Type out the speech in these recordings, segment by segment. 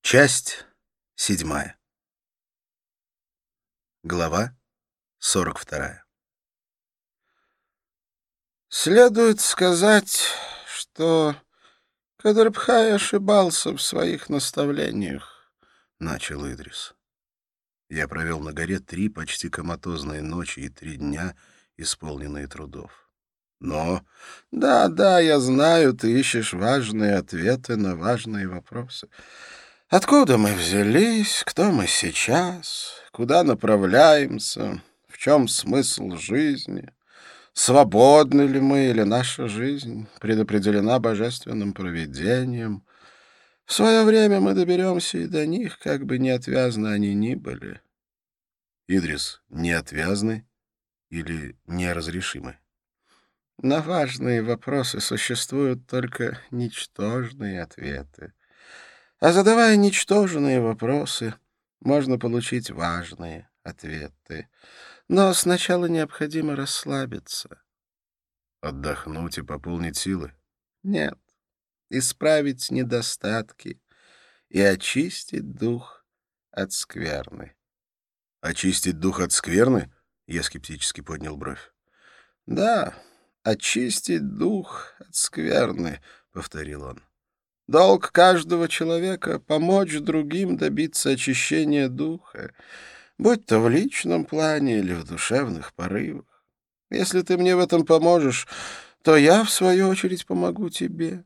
Часть 7. Глава 42. Следует сказать, что Кадрбхай ошибался в своих наставлениях, — начал Идрис. Я провел на горе 3 почти коматозные ночи и 3 дня, исполненные трудов. Но... Да, я знаю, ты ищешь важные ответы на важные вопросы. Откуда мы взялись, кто мы сейчас, куда направляемся, в чем смысл жизни? Свободны ли мы или наша жизнь предопределена божественным провидением? В свое время мы доберемся и до них, как бы неотвязны они ни были. Идрис, неотвязны или неразрешимы? На важные вопросы существуют только ничтожные ответы. А задавая ничтожные вопросы, можно получить важные ответы. Но сначала необходимо расслабиться. Отдохнуть и пополнить силы? Нет, исправить недостатки и очистить дух от скверны. Очистить дух от скверны? Я скептически поднял бровь. Да, очистить дух от скверны, — повторил он. Долг каждого человека — помочь другим добиться очищения духа, будь то в личном плане или в душевных порывах. Если ты мне в этом поможешь, то я, в свою очередь, помогу тебе.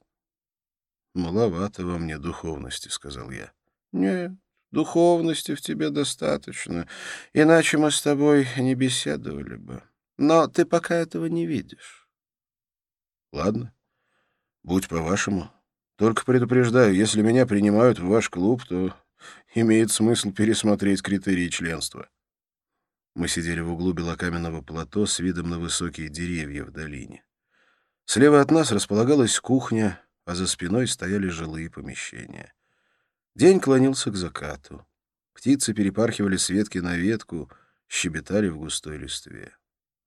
«Маловато во мне духовности», — сказал я. Нет, духовности в тебе достаточно, иначе мы с тобой не беседовали бы. Но ты пока этого не видишь. «Ладно, будь по-вашему. Только предупреждаю, если меня принимают в ваш клуб, то имеет смысл пересмотреть критерии членства». Мы сидели в углу белокаменного плато с видом на высокие деревья в долине. Слева от нас располагалась кухня, а за спиной стояли жилые помещения. День клонился к закату. Птицы перепархивали с ветки на ветку, щебетали в густой листве.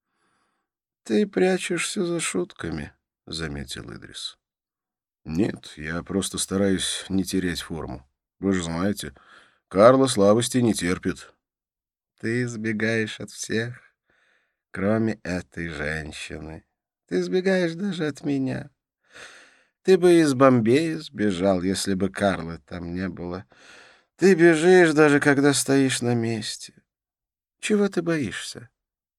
Ты прячешься за шутками, — заметил Идрис. «Нет, я просто стараюсь не терять форму. Вы же знаете, Карла слабости не терпит». Ты избегаешь от всех, кроме этой женщины. Ты избегаешь даже от меня. Ты бы из Бомбея сбежал, если бы Карлы там не было. Ты бежишь, даже когда стоишь на месте. Чего ты боишься?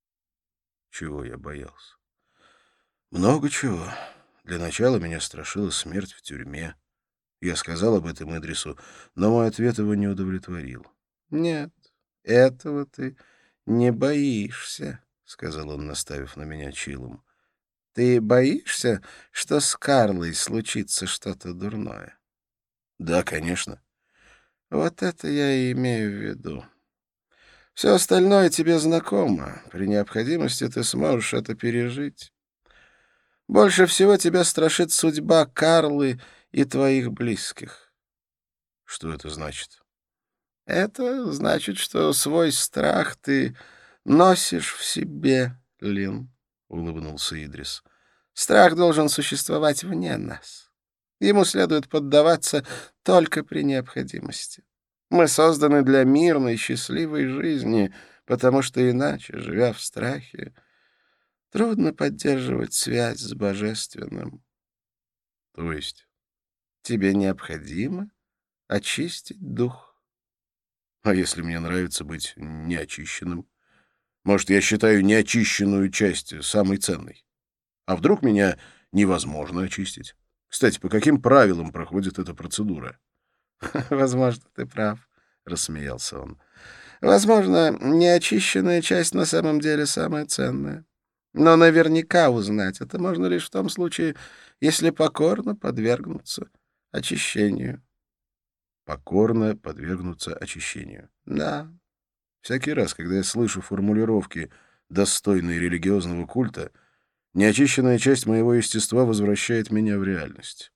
Чего я боялся? Много чего. Для начала меня страшила смерть в тюрьме. Я сказал об этом Идрису, но мой ответ его не удовлетворил. Нет, этого ты не боишься, — сказал он, наставив на меня чилом. Ты боишься, что с Карлой случится что-то дурное? Да, конечно. Вот это я и имею в виду. Все остальное тебе знакомо. При необходимости ты сможешь это пережить. Больше всего тебя страшит судьба Карлы и твоих близких. Что это значит? Это значит, что свой страх ты носишь в себе, Лин, — улыбнулся Идрис. Страх должен существовать вне нас. Ему следует поддаваться только при необходимости. Мы созданы для мирной, счастливой жизни, потому что иначе, живя в страхе, трудно поддерживать связь с Божественным. То есть? Тебе необходимо очистить дух. А если мне нравится быть неочищенным? Может, я считаю неочищенную часть самой ценной? А вдруг меня невозможно очистить? Кстати, по каким правилам проходит эта процедура? Возможно, ты прав, — рассмеялся он. Возможно, неочищенная часть на самом деле самая ценная. Но наверняка узнать это можно лишь в том случае, если покорно подвергнуться очищению. Покорно подвергнуться очищению. Да, Всякий раз, когда я слышу формулировки, достойные религиозного культа, неочищенная часть моего естества возвращает меня в реальность.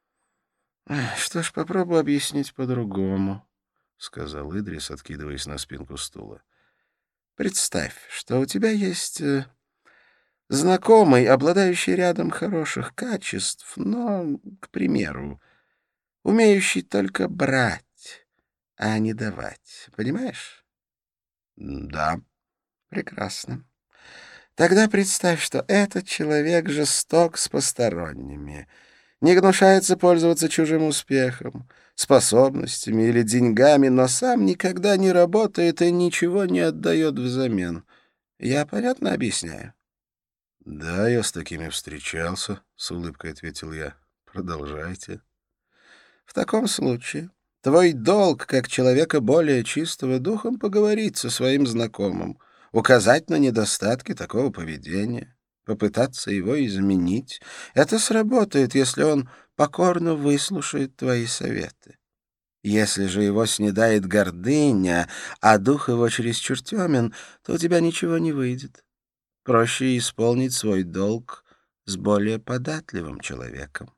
что ж, попробую объяснить по-другому, — сказал Идрис, откидываясь на спинку стула. Представь, что у тебя есть знакомый, обладающий рядом хороших качеств, но, к примеру, умеющий только брать, а не давать. Понимаешь? Да. Прекрасно. Тогда представь, что этот человек жесток с посторонними, не гнушается пользоваться чужим успехом, способностями или деньгами, но сам никогда не работает и ничего не отдает взамен. Я понятно объясняю? Да, я с такими встречался, — с улыбкой ответил я. Продолжайте. В таком случае твой долг, как человека более чистого духом, поговорить со своим знакомым, указать на недостатки такого поведения, попытаться его изменить. Это сработает, если он покорно выслушает твои советы. Если же его снедает гордыня, а дух его чересчур темен, то у тебя ничего не выйдет. Проще исполнить свой долг с более податливым человеком.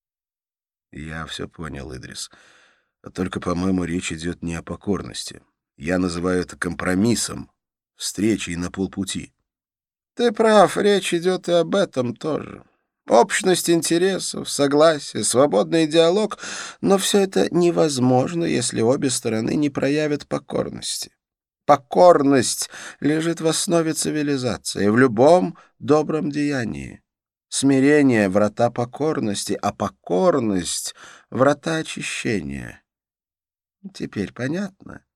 Я все понял, Идрис. Только, по-моему, речь идет не о покорности. Я называю это компромиссом, встречей на полпути. Ты прав, речь идет и об этом тоже. Общность интересов, согласие, свободный диалог, но все это невозможно, если обе стороны не проявят покорности. Покорность лежит в основе цивилизации, в любом добром деянии. Смирение — врата покорности, а покорность — врата очищения. Теперь понятно?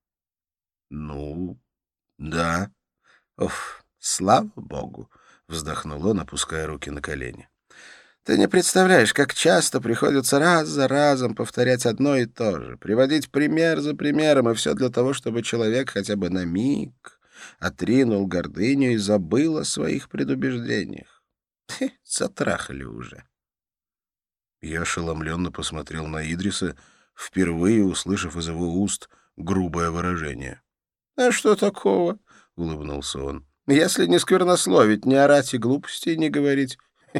Ну, да. Уф, слава богу! — вздохнул он, опуская руки на колени. Ты не представляешь, как часто приходится раз за разом повторять одно и то же, приводить пример за примером, и все для того, чтобы человек хотя бы на миг отринул гордыню и забыл о своих предубеждениях. Затрахали уже. Я ошеломленно посмотрел на Идриса, впервые услышав из его уст грубое выражение. — А что такого? — улыбнулся он. — Если не сквернословить, не орать и глупостей не говорить,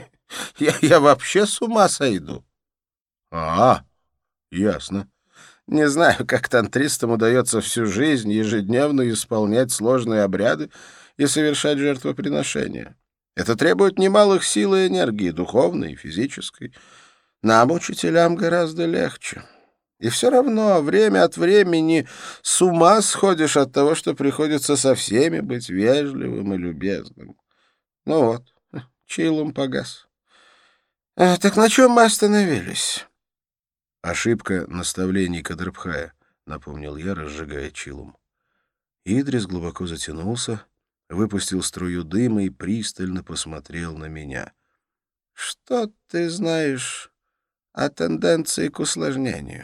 я вообще с ума сойду. — А, ясно. Не знаю, как тантристам удается всю жизнь ежедневно исполнять сложные обряды и совершать жертвоприношения. Это требует немалых сил и энергии, духовной и физической. Нам, учителям, гораздо легче. И все равно время от времени с ума сходишь от того, что приходится со всеми быть вежливым и любезным. Ну вот, чилом погас. Так на чем мы остановились? Ошибка наставлений Кадрбхая, — напомнил я, разжигая чилум. Идрис глубоко затянулся, выпустил струю дыма и пристально посмотрел на меня. — Что ты знаешь о тенденции к усложнению?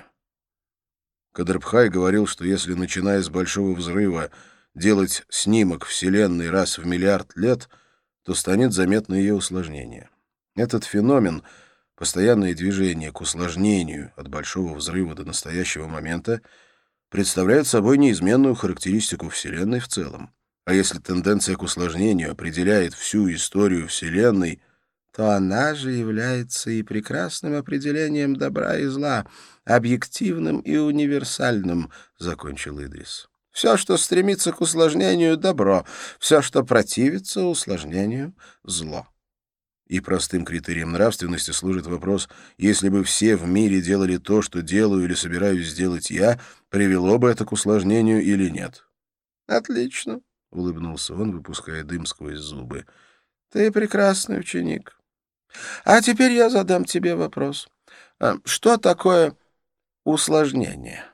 Кадрбхай говорил, что если, начиная с Большого взрыва, делать снимок Вселенной раз в миллиард лет, то станет заметно ее усложнение. Этот феномен, постоянное движение к усложнению от Большого взрыва до настоящего момента, представляет собой неизменную характеристику Вселенной в целом. А если тенденция к усложнению определяет всю историю Вселенной, то она же является и прекрасным определением добра и зла, объективным и универсальным, — закончил Идрис. Все, что стремится к усложнению — добро, все, что противится усложнению — зло. И простым критерием нравственности служит вопрос: если бы все в мире делали то, что делаю или собираюсь сделать я, привело бы это к усложнению или нет? — Отлично, — улыбнулся он, выпуская дым сквозь зубы. — Ты прекрасный ученик. А теперь я задам тебе вопрос. Что такое усложнение?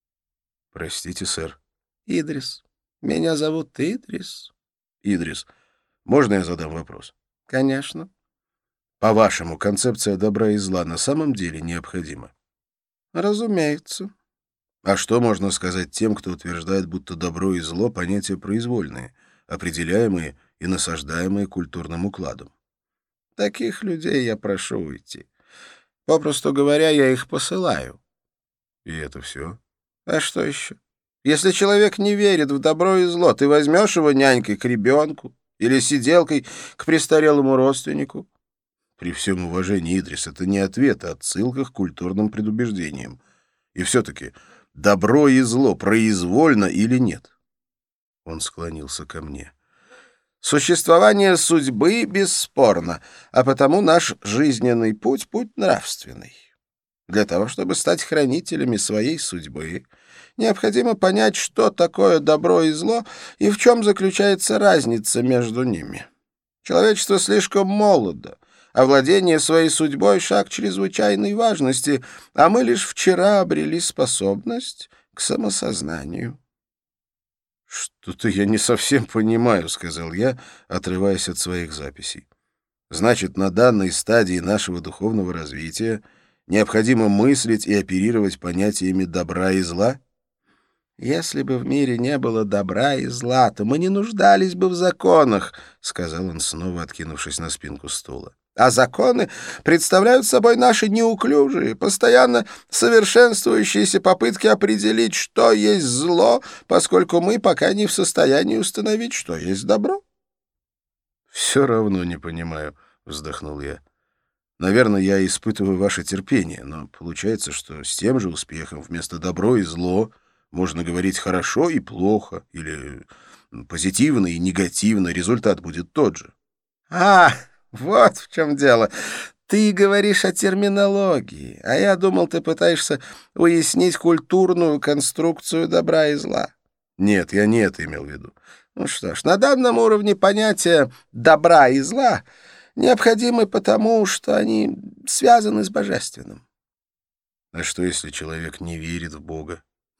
— Простите, сэр. — Идрис. Меня зовут Идрис. — Идрис, можно я задам вопрос? — Конечно. — По-вашему, концепция добра и зла на самом деле необходима? — Разумеется. — А что можно сказать тем, кто утверждает, будто добро и зло — понятия произвольные, определяемые и насаждаемые культурным укладом? Таких людей я прошу уйти. Попросту говоря, я их посылаю. — И это все? — А что еще? Если человек не верит в добро и зло, ты возьмешь его нянькой к ребенку или сиделкой к престарелому родственнику? При всем уважении, Идрис, это не ответ, а отсылка к культурным предубеждениям. И все-таки добро и зло произвольно или нет? Он склонился ко мне. Существование судьбы бесспорно, а потому наш жизненный путь — путь нравственный. Для того, чтобы стать хранителями своей судьбы, Необходимо понять, что такое добро и зло и в чем заключается разница между ними. Человечество слишком молодо, а владение своей судьбой — шаг чрезвычайной важности, а мы лишь вчера обрели способность к самосознанию». «Что-то я не совсем понимаю», — сказал я, отрываясь от своих записей. «Значит, на данной стадии нашего духовного развития необходимо мыслить и оперировать понятиями добра и зла?» «Если бы в мире не было добра и зла, то мы не нуждались бы в законах», — сказал он, снова откинувшись на спинку стула. «А законы представляют собой наши неуклюжие, постоянно совершенствующиеся попытки определить, что есть зло, поскольку мы пока не в состоянии установить, что есть добро». «Все равно не понимаю», — вздохнул я. «Наверное, я испытываю ваше терпение, но получается, что с тем же успехом вместо добро и зло можно говорить хорошо и плохо, или позитивно и негативно, результат будет тот же». «А, вот в чем дело. Ты говоришь о терминологии, а я думал, ты пытаешься уяснить культурную конструкцию добра и зла». Нет, я не это имел в виду. Ну что ж, на данном уровне понятия добра и зла необходимы потому, что они связаны с божественным. А что, если человек не верит в Бога?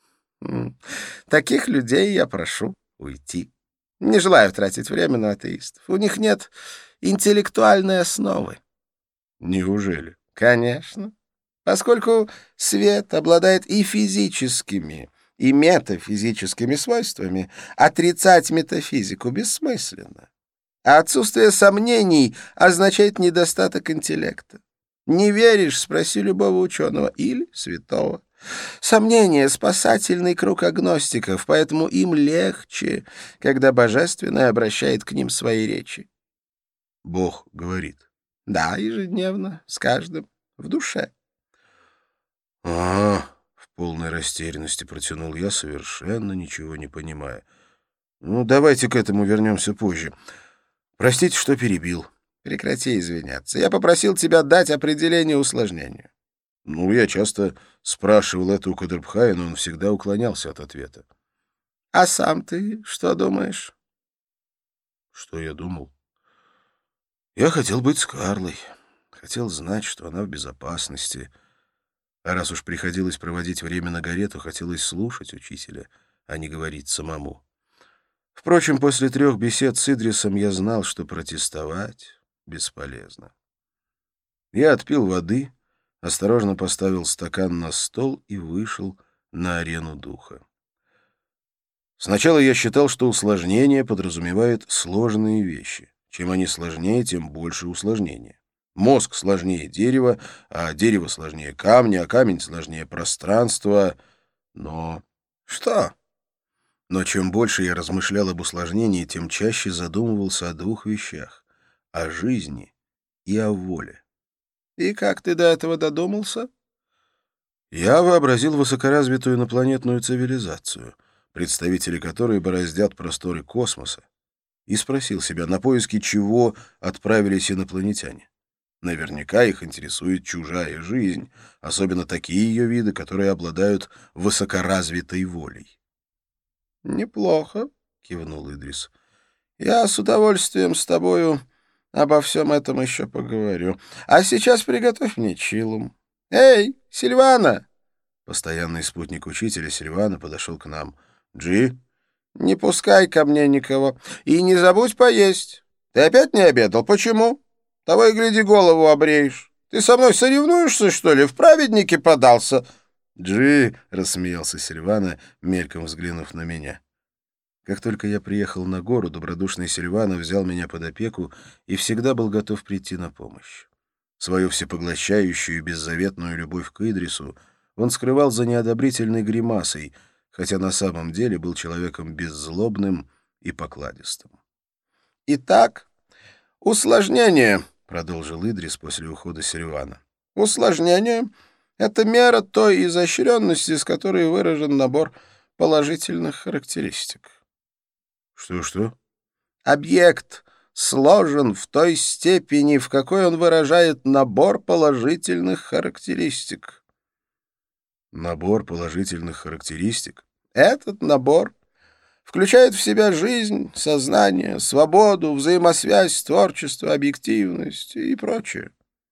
Таких людей я прошу уйти. Не желаю тратить время на атеистов. У них нет интеллектуальной основы. Неужели? Конечно. Поскольку свет обладает и физическими, и метафизическими свойствами, отрицать метафизику бессмысленно. А отсутствие сомнений означает недостаток интеллекта. Не веришь — спроси любого ученого или святого. Сомнение — спасательный круг агностиков, поэтому им легче, когда Божественное обращает к ним свои речи. Бог говорит. Да, ежедневно, с каждым, в душе. В полной растерянности протянул я, совершенно ничего не понимая. Ну, давайте к этому вернемся позже. Простите, что перебил. Прекрати извиняться. Я попросил тебя дать определение усложнению. Ну, я часто спрашивал это у Кадрбхая, но он всегда уклонялся от ответа. А сам ты что думаешь? Что я думал? Я хотел быть с Карлой. Хотел знать, что она в безопасности. А раз уж приходилось проводить время на горе, то хотелось слушать учителя, а не говорить самому. Впрочем, после 3 бесед с Идрисом я знал, что протестовать бесполезно. Я отпил воды, осторожно поставил стакан на стол и вышел на арену духа. Сначала я считал, что усложнение подразумевает сложные вещи. Чем они сложнее, тем больше усложнения. Мозг сложнее дерева, а дерево сложнее камня, а камень сложнее пространства. Но... Что? Но чем больше я размышлял об усложнении, тем чаще задумывался о 2 вещах — о жизни и о воле. И как ты до этого додумался? Я вообразил высокоразвитую инопланетную цивилизацию, представители которой бороздят просторы космоса, и спросил себя, на поиски чего отправились инопланетяне. Наверняка их интересует чужая жизнь, особенно такие ее виды, которые обладают высокоразвитой волей. «Неплохо», — кивнул Идрис. «Я с удовольствием с тобою обо всем этом еще поговорю. А сейчас приготовь мне чилум. Эй, Сильвана!» Постоянный спутник учителя Сильвана подошел к нам. «Джи?» «Не пускай ко мне никого. И не забудь поесть. Ты опять не обедал? Почему? Того и гляди, голову обреешь. Ты со мной соревнуешься, что ли? В праведники подался?» «Джи!» — рассмеялся Сильвана, мельком взглянув на меня. Как только я приехал на гору, добродушный Сильвана взял меня под опеку и всегда был готов прийти на помощь. Свою всепоглощающую и беззаветную любовь к Идрису он скрывал за неодобрительной гримасой, хотя на самом деле был человеком беззлобным и покладистым. «Итак, усложнение», — продолжил Идрис после ухода Сильвана. «Усложнение — это мера той изощренности, с которой выражен набор положительных характеристик». «Что-что?» «Объект сложен в той степени, в какой он выражает набор положительных характеристик». Набор положительных характеристик? Этот набор включает в себя жизнь, сознание, свободу, взаимосвязь, творчество, объективность и прочее.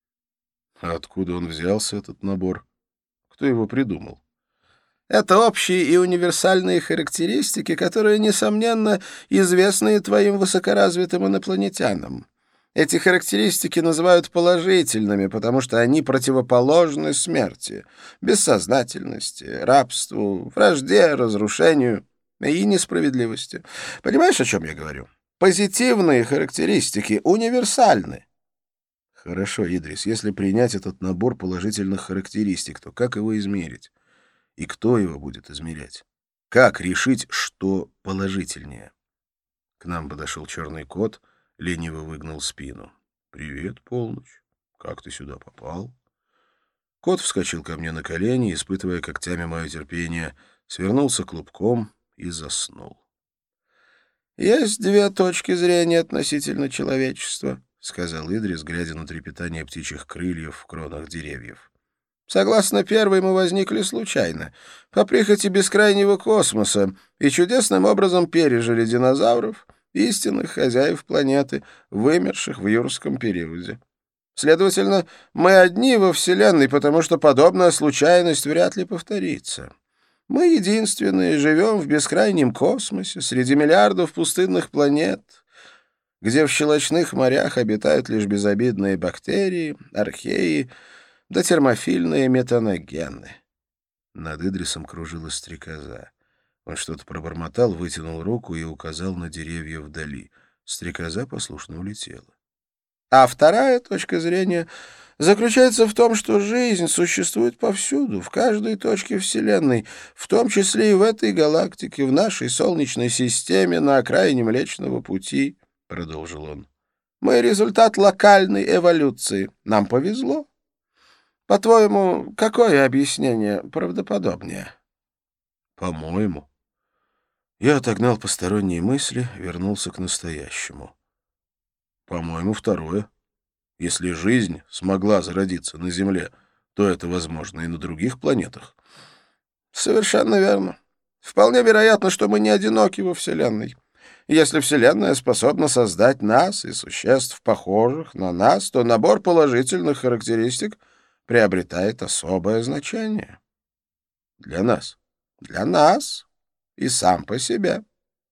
А откуда он взялся, этот набор? Кто его придумал? Это общие и универсальные характеристики, которые, несомненно, известны твоим высокоразвитым инопланетянам. Эти характеристики называют положительными, потому что они противоположны смерти, бессознательности, рабству, вражде, разрушению и несправедливости. Понимаешь, о чем я говорю? Позитивные характеристики универсальны. Хорошо, Идрис, если принять этот набор положительных характеристик, то как его измерить? И кто его будет измерять? Как решить, что положительнее? К нам подошел черный кот, лениво выгнул спину. «Привет, полночь. Как ты сюда попал?» Кот вскочил ко мне на колени, испытывая когтями мое терпение, свернулся клубком и заснул. «Есть две точки зрения относительно человечества», — сказал Идрис, глядя на трепетание птичьих крыльев в кронах деревьев. «Согласно первой, мы возникли случайно, по прихоти бескрайнего космоса, и чудесным образом пережили динозавров, истинных хозяев планеты, вымерших в юрском периоде. Следовательно, мы одни во Вселенной, потому что подобная случайность вряд ли повторится. Мы единственные живем в бескрайнем космосе, среди миллиардов пустынных планет, где в щелочных морях обитают лишь безобидные бактерии, археи да термофильные метаногены». Над Идрисом кружилась стрекоза. Он что-то пробормотал, вытянул руку и указал на деревья вдали. Стрекоза послушно улетела. А вторая точка зрения заключается в том, что жизнь существует повсюду, в каждой точке Вселенной, в том числе и в этой галактике, в нашей Солнечной системе, на окраине Млечного Пути, — продолжил он. Мы результат локальной эволюции. Нам повезло. По-твоему, какое объяснение правдоподобнее? По-моему. Я отогнал посторонние мысли, вернулся к настоящему. По-моему, второе. Если жизнь смогла зародиться на Земле, то это возможно и на других планетах. Совершенно верно. Вполне вероятно, что мы не одиноки во Вселенной. Если Вселенная способна создать нас и существ, похожих на нас, то набор положительных характеристик приобретает особое значение. Для нас. Для нас и сам по себе.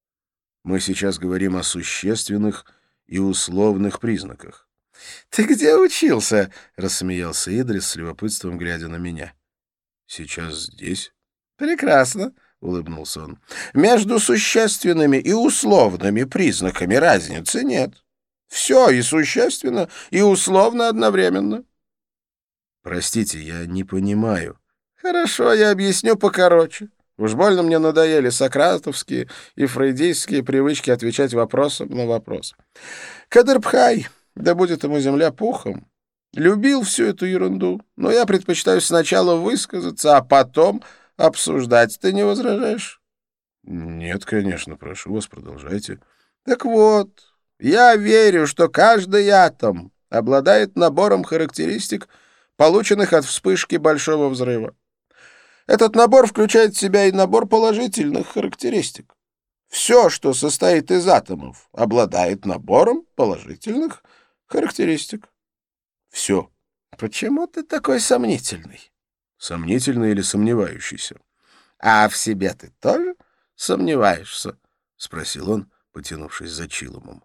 Мы сейчас говорим о существенных и условных признаках. «Ты где учился?» — рассмеялся Идрис с любопытством, глядя на меня. «Сейчас здесь». «Прекрасно», — улыбнулся он. «Между существенными и условными признаками разницы нет. Все и существенно, и условно одновременно». «Простите, я не понимаю». «Хорошо, я объясню покороче. Уж больно мне надоели сократовские и фрейдистские привычки отвечать вопросом на вопрос. Кадрбхай, да будет ему земля пухом, любил всю эту ерунду, но я предпочитаю сначала высказаться, а потом обсуждать. Ты не возражаешь?» «Нет, конечно, прошу вас, продолжайте». «Так вот, я верю, что каждый атом обладает набором характеристик, полученных от вспышки Большого взрыва. Этот набор включает в себя и набор положительных характеристик. Все, что состоит из атомов, обладает набором положительных характеристик». «Все». «Почему ты такой сомнительный?» «Сомнительный или сомневающийся?» «А в себе ты тоже сомневаешься?» — спросил он, потянувшись за чиломом.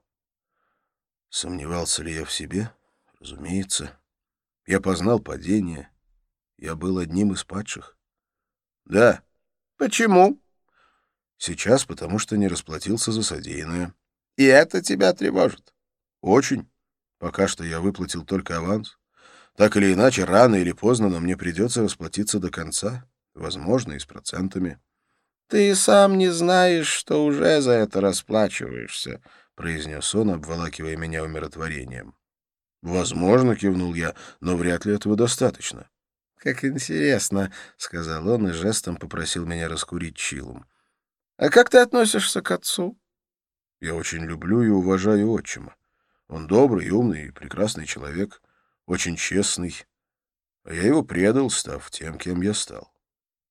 Сомневался ли я в себе? Разумеется. Я познал падение. Я был одним из падших. Да. «Почему?» Сейчас, потому что не расплатился за содеянное. «И это тебя тревожит?» Очень. Пока что я выплатил только аванс. Так или иначе, рано или поздно, но мне придется расплатиться до конца. Возможно, и с процентами. «Ты сам не знаешь, что уже за это расплачиваешься», — произнес он, обволакивая меня умиротворением. «Возможно», — кивнул я, — «но вряд ли этого достаточно». «Как интересно», — сказал он и жестом попросил меня раскурить чилом. «А как ты относишься к отцу?» «Я очень люблю и уважаю отчима. Он добрый, умный и прекрасный человек, очень честный. А я его предал, став тем, кем я стал».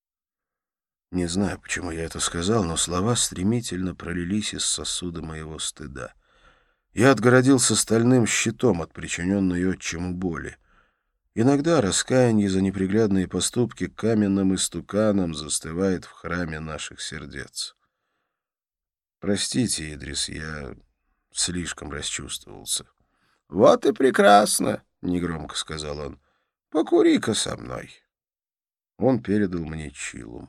Не знаю, почему я это сказал, но слова стремительно пролились из сосуда моего стыда. Я отгородился стальным щитом от причиненной отчиму боли. Иногда раскаяние за неприглядные поступки каменным истуканом застывает в храме наших сердец. Простите, Идрис, я слишком расчувствовался. — Вот и прекрасно, — негромко сказал он. — Покури-ка со мной. Он передал мне чилум.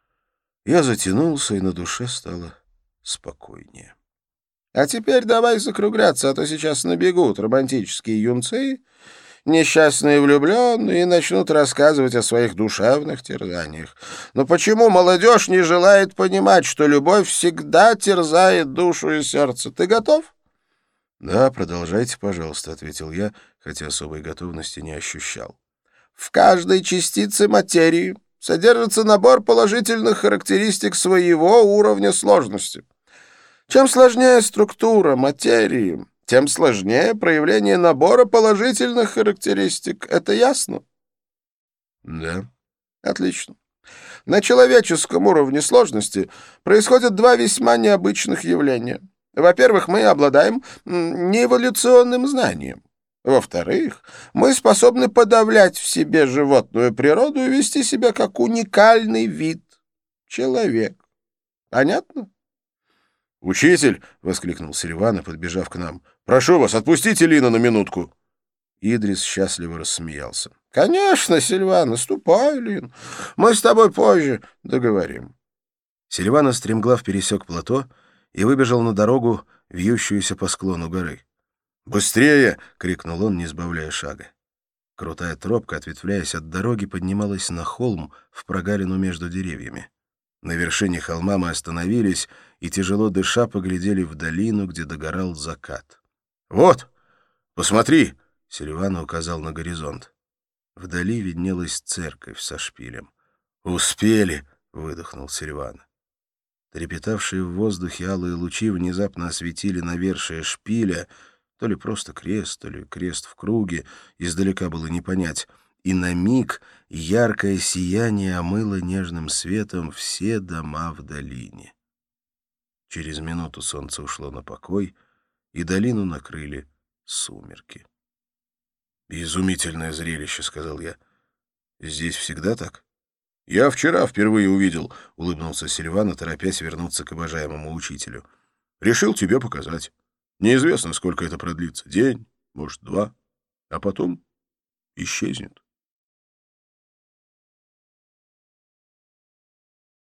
Я затянулся, и на душе стало спокойнее. — А теперь давай закругляться, а то сейчас набегут романтические юнцы, несчастные влюбленные, и начнут рассказывать о своих душевных терзаниях. Но почему молодежь не желает понимать, что любовь всегда терзает душу и сердце? Ты готов? — Да, продолжайте, пожалуйста, — ответил я, хотя особой готовности не ощущал. — В каждой частице материи содержится набор положительных характеристик своего уровня сложности. Чем сложнее структура материи, тем сложнее проявление набора положительных характеристик. Это ясно? — Да. — Отлично. На человеческом уровне сложности происходят два весьма необычных явления. Во-первых, мы обладаем неэволюционным знанием. Во-вторых, мы способны подавлять в себе животную природу и вести себя как уникальный вид — человек. Понятно? «Учитель!» — воскликнул Селивана, подбежав к нам. «Прошу вас, отпустите Лина на минутку!» Идрис счастливо рассмеялся. «Конечно, Сильвана, ступай, Лин. Мы с тобой позже договорим». Селивана стремглав пересек плато и выбежал на дорогу, вьющуюся по склону горы. «Быстрее!» — крикнул он, не сбавляя шага. Крутая тропка, ответвляясь от дороги, поднималась на холм в прогалину между деревьями. На вершине холма мы остановились и, тяжело дыша, поглядели в долину, где догорал закат. «Вот! Посмотри!» — Селивана указал на горизонт. Вдали виднелась церковь со шпилем. «Успели!» — выдохнул Селивана. Трепетавшие в воздухе алые лучи внезапно осветили навершие шпиля, то ли просто крест, то ли крест в круге, издалека было не понять, и на миг яркое сияние омыло нежным светом все дома в долине. Через минуту солнце ушло на покой, и долину накрыли сумерки. «Изумительное зрелище», — сказал я. «Здесь всегда так?» «Я вчера впервые увидел», — улыбнулся Сильвана, торопясь вернуться к обожаемому учителю. «Решил тебе показать. Неизвестно, сколько это продлится. День, может, два. А потом исчезнет».